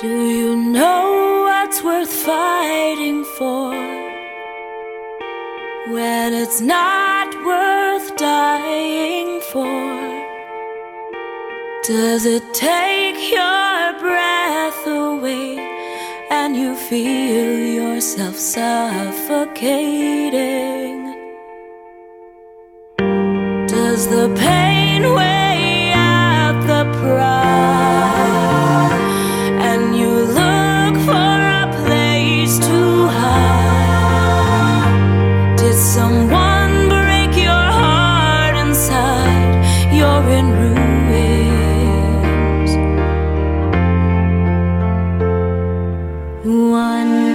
Do you know what's worth fighting for when it's not worth dying for? Does it take your breath away and you feel yourself suffocating? Does the pain weigh out the pride and you look for a place to hide? Did someone break your heart inside? You're in ruins. One